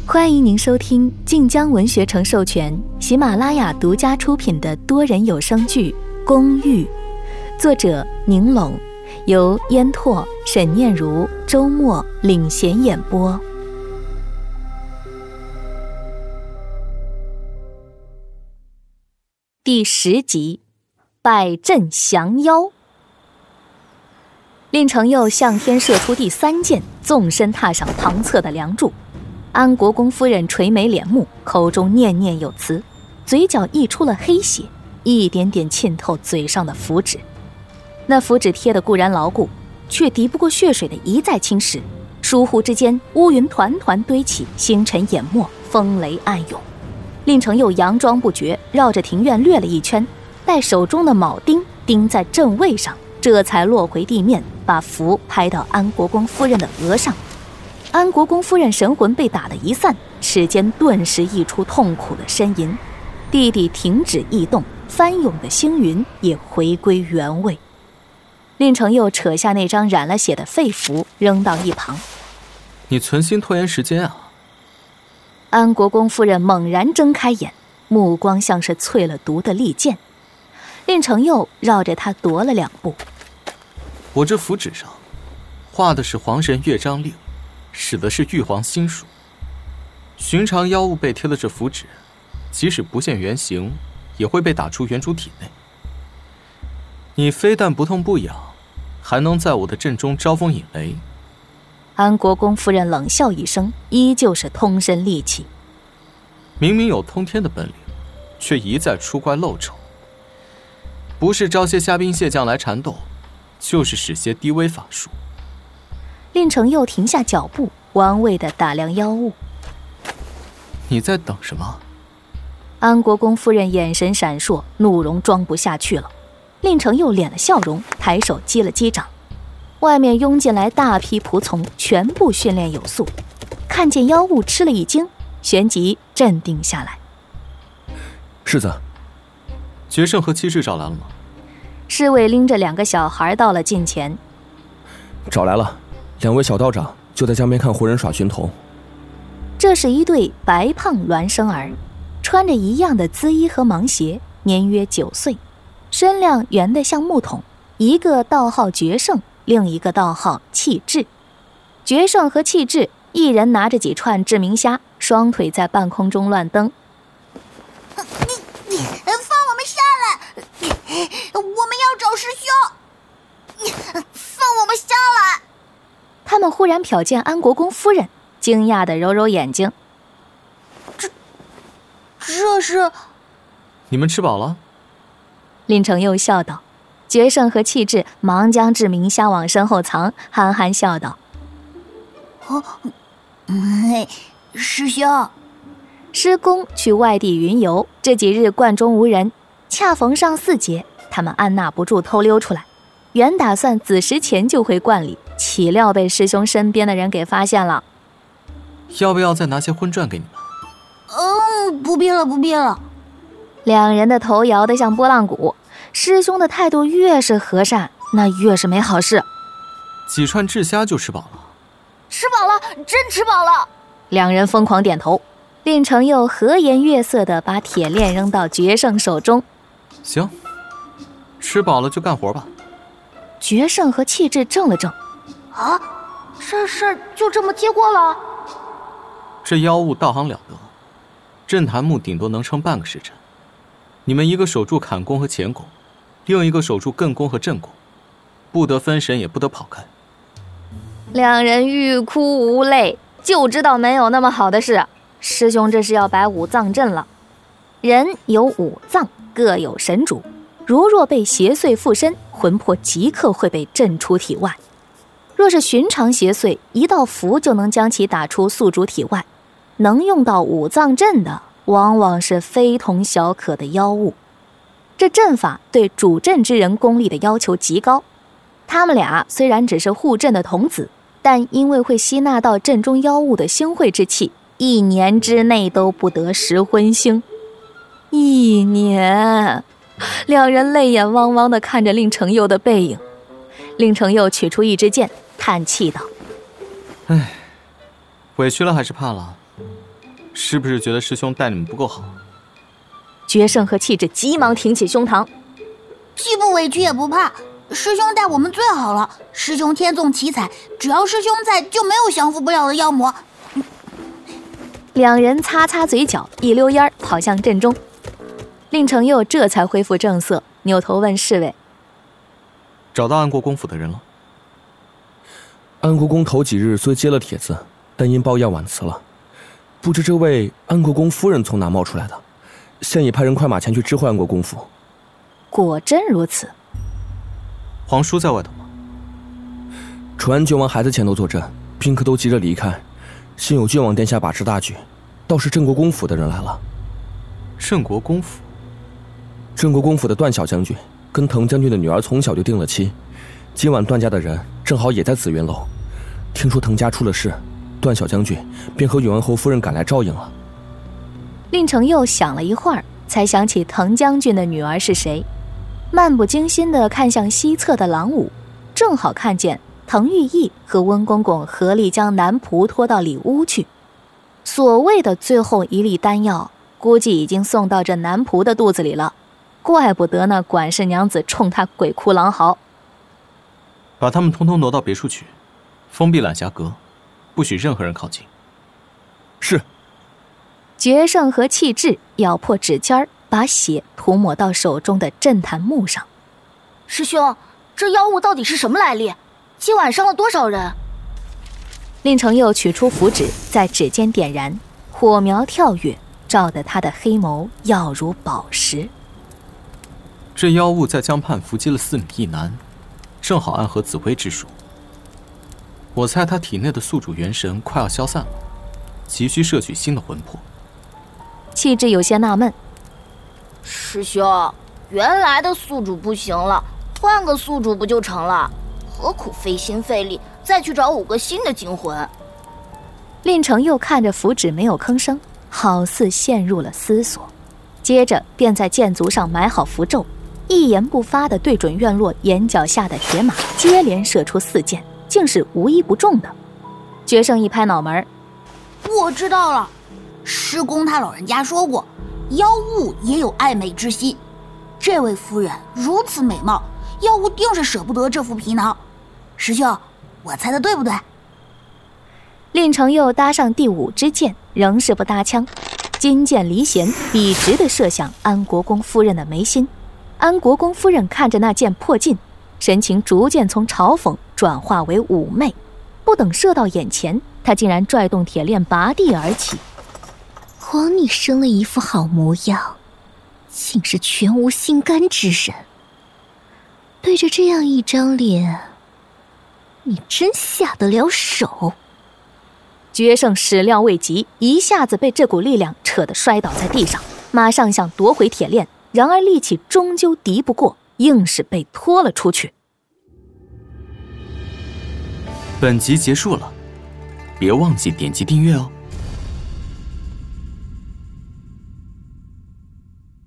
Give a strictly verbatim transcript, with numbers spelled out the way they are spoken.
欢迎您收听晋江文学城授权、喜马拉雅独家出品的多人有声剧《公寓》，作者宁拢，由烟拓、沈念如、周末领衔演播。第十集，败阵降妖。令程佑向天射出第三箭，纵身踏上旁侧的梁柱。安国公夫人垂眉敛目，口中念念有词，嘴角溢出了黑血，一点点浸透嘴上的符纸。那符纸贴得固然牢固，却敌不过血水的一再侵蚀。疏忽之间，乌云团团堆起，星辰淹没，风雷暗涌。令程佑佯装不觉，绕着庭院掠了一圈，待手中的铆钉钉在正位上，这才落回地面，把符拍到安国公夫人的额上。安国公夫人神魂被打得一散，齿间顿时溢出痛苦的呻吟。弟弟停止异动，翻涌的星云也回归原位。令程佑扯下那张染了血的废符，扔到一旁。 你存心拖延时间啊！ 安国公夫人猛然睁开眼，目光像是淬了毒的利剑。令程佑绕着他踱了两步。 我这符纸上画的是皇神乐章令，使的是玉皇心术。寻常妖物被贴的这符纸，即使不现原形，也会被打出原主体内。你非但不痛不痒，还能在我的阵中招风引雷。 安国公夫人冷笑一声，依旧是通身戾气。 明明有通天的本领，却一再出怪露丑。不是招些虾兵蟹将来缠斗，就是使些低微法术。 令程佑停下脚步，玩味地打量妖物。 你在等什么？ 安国公夫人眼神闪烁，怒容装不下去了。令程佑敛了笑容，抬手击了击掌。外面拥进来大批仆从，全部训练有素，看见妖物吃了一惊，旋即镇定下来。 世子， 决胜和七智找来了吗？ 侍卫拎着两个小孩到了近前。 找来了，两位小道长就在江边看胡人耍群童。 这是一对白胖孪生儿，穿着一样的缁衣和芒鞋，年约九岁，身量圆得像木桶，一个道号决胜，另一个道号气质。决胜和气质一人拿着几串制明虾，双腿在半空中乱蹬。 你你放我们下来！我们要找师兄！放我们下来！ 他们忽然瞟见安国公夫人，惊讶地揉揉眼睛。 这这是…… 你们吃饱了？ 令程佑笑道。决胜和气质忙将制明虾往身后藏，憨憨笑道：“ 哦，嗯，师兄， 师公去外地云游，这几日观中无人，恰逢上巳节，他们按捺不住偷溜出来。原打算子时前就回观里，岂料被师兄身边的人给发现了。 要不要再拿些荤馔给你们？”“ 嗯，不必了，不必了。” 两人的头摇得像拨浪鼓。师兄的态度越是和善，那越是没好事。 几串炙虾就吃饱了？ 吃饱了，真吃饱了。 两人疯狂点头。令程佑和颜悦色地把铁链扔到决胜手中。 行，吃饱了就干活吧。 决胜和气质怔了怔。 啊，这事就这么接过了？ 这妖物道行了得，镇坛木顶多能撑半个时辰。你们一个守住坎宫和乾宫，另一个守住艮宫和震宫，不得分神，也不得跑开。 两人欲哭无泪，就知道没有那么好的事。师兄这是要摆五脏阵了。人有五脏，各有神主，如若被邪祟附身，魂魄即刻会被震出体外。若是寻常邪祟，一道符就能将其打出宿主体外。能用到五脏阵的，往往是非同小可的妖物。这阵法对主阵之人功力的要求极高。他们俩虽然只是护阵的童子，但因为会吸纳到阵中妖物的星慧之气，一年之内都不得食荤腥。一年，两人泪眼汪汪地看着令程佑的背影。令程佑取出一支箭，叹气道：“ 唉，委屈了还是怕了？” 是不是觉得师兄待你们不够好？ 决胜和气质急忙挺起胸膛， 既不委屈也不怕，师兄待我们最好了。师兄天纵奇才，只要师兄在，就没有降服不了的妖魔。 两人擦擦嘴角，一溜烟跑向阵中。令程佑这才恢复正色，扭头问侍卫：“ 找到安国公府的人了？” 安国公头几日虽接了帖子，但因抱恙婉辞了。不知这位安国公夫人从哪冒出来的？现已派人快马前去知会安国公府。 果真如此。 皇叔在外头吗？ 楚安郡王还在前头坐镇，宾客都急着离开，幸有郡王殿下把持大局，倒是镇国公府的人来了。 镇国公府？ 镇国公府的段小将军跟滕将军的女儿从小就定了亲，今晚段家的人正好也在紫云楼，听说滕家出了事，段小将军便和永安侯夫人赶来照应了。 令程佑想了一会儿，才想起滕将军的女儿是谁，漫不经心地看向西侧的廊庑，正好看见滕玉义和温公公合力将男仆拖到里屋去。所谓的最后一粒丹药，估计已经送到这男仆的肚子里了，怪不得那管事娘子冲他鬼哭狼嚎。 把他们通通挪到别处去，封闭揽霞阁，不许任何人靠近。 是。 决胜和气质咬破指尖，把血涂抹到手中的震檀木上。 师兄，这妖物到底是什么来历？今晚伤了多少人？ 令程佑取出符纸，在指尖点燃，火苗跳跃，照得他的黑眸耀如宝石。 这妖物在江畔伏击了四米一男，正好暗合紫薇之术。我猜他体内的宿主元神快要消散了，急需摄取新的魂魄。 气质有些纳闷： 师兄，原来的宿主不行了，换个宿主不就成了？何苦费心费力再去找五个新的精魂？ 令程佑看着符纸没有吭声，好似陷入了思索，接着便在剑足上埋好符咒，一言不发地对准院落眼角下的铁马，接连射出四箭，竟是无一不中的。决胜一拍脑门： 我知道了，师公他老人家说过，妖物也有爱美之心。这位夫人如此美貌，妖物定是舍不得这副皮囊。师兄，我猜的对不对？ 令程佑搭上第五支箭，仍是不搭枪，金箭离弦，笔直地射向安国公夫人的眉心。安国公夫人看着那箭破尽，神情逐渐从嘲讽转化为妩媚，不等射到眼前，她竟然拽动铁链拔地而起。 枉你生了一副好模样，竟是全无心肝之人。对着这样一张脸，你真下得了手？ 决胜始料未及，一下子被这股力量扯得摔倒在地上，马上想夺回铁链，然而力气终究敌不过，硬是被拖了出去。 本集结束了，别忘记点击订阅哦。